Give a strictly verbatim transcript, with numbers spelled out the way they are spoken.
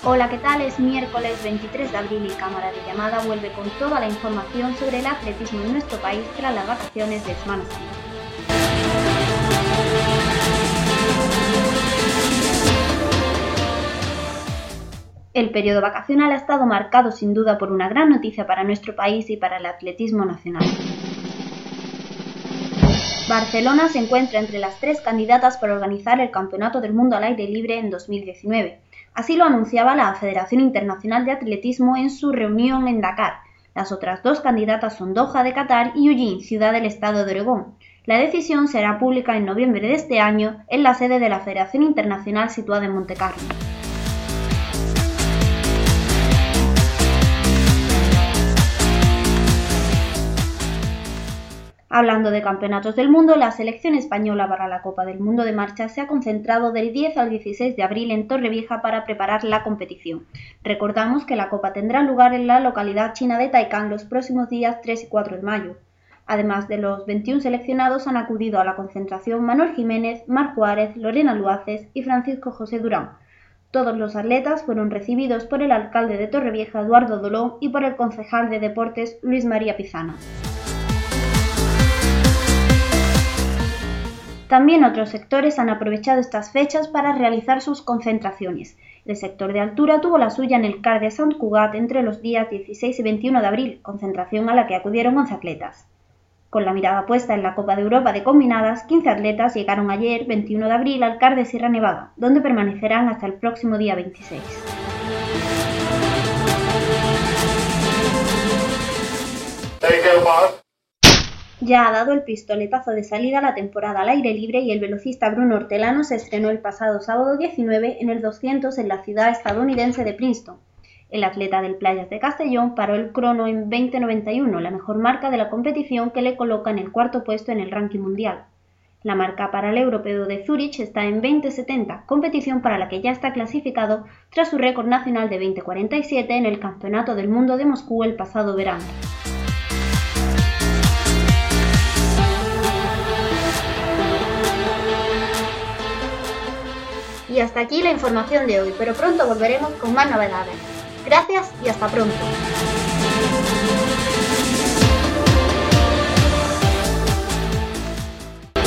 Hola, ¿qué tal? Es miércoles veintitrés de abril y Cámara de Llamada vuelve con toda la información sobre el atletismo en nuestro país tras las vacaciones de Semana Santa. El periodo vacacional ha estado marcado sin duda por una gran noticia para nuestro país y para el atletismo nacional. Barcelona se encuentra entre las tres candidatas para organizar el Campeonato del Mundo al Aire Libre en dos mil diecinueve. Así lo anunciaba la Federación Internacional de Atletismo en su reunión en Dakar. Las otras dos candidatas son Doha de Qatar y Eugene, ciudad del estado de Oregón. La decisión será pública en noviembre de este año en la sede de la Federación Internacional situada en Montecarlo. Hablando de campeonatos del mundo, la selección española para la Copa del Mundo de Marcha se ha concentrado del diez al dieciséis de abril en Torrevieja para preparar la competición. Recordamos que la Copa tendrá lugar en la localidad china de Taicán los próximos días tres y cuatro de mayo. Además de los veintiún seleccionados, han acudido a la concentración Manuel Jiménez, Mar Juárez, Lorena Luaces y Francisco José Durán. Todos los atletas fueron recibidos por el alcalde de Torrevieja, Eduardo Dolón, y por el concejal de Deportes, Luis María Pizana. También otros sectores han aprovechado estas fechas para realizar sus concentraciones. El sector de altura tuvo la suya en el C A R de Sant Cugat entre los días dieciséis y veintiuno de abril, concentración a la que acudieron once atletas. Con la mirada puesta en la Copa de Europa de combinadas, quince atletas llegaron ayer, veintiuno de abril, al C A R de Sierra Nevada, donde permanecerán hasta el próximo día veintiséis. Ya ha dado el pistoletazo de salida a la temporada al aire libre y el velocista Bruno Hortelano se estrenó el pasado sábado diecinueve en el doscientos en la ciudad estadounidense de Princeton. El atleta del Playas de Castellón paró el crono en veinte noventa y uno, la mejor marca de la competición, que le coloca en el cuarto puesto en el ranking mundial. La marca para el europeo de Zúrich está en veinte setenta, competición para la que ya está clasificado tras su récord nacional de veinte cuarenta y siete en el Campeonato del Mundo de Moscú el pasado verano. Y hasta aquí la información de hoy, pero pronto volveremos con más novedades. Gracias y hasta pronto.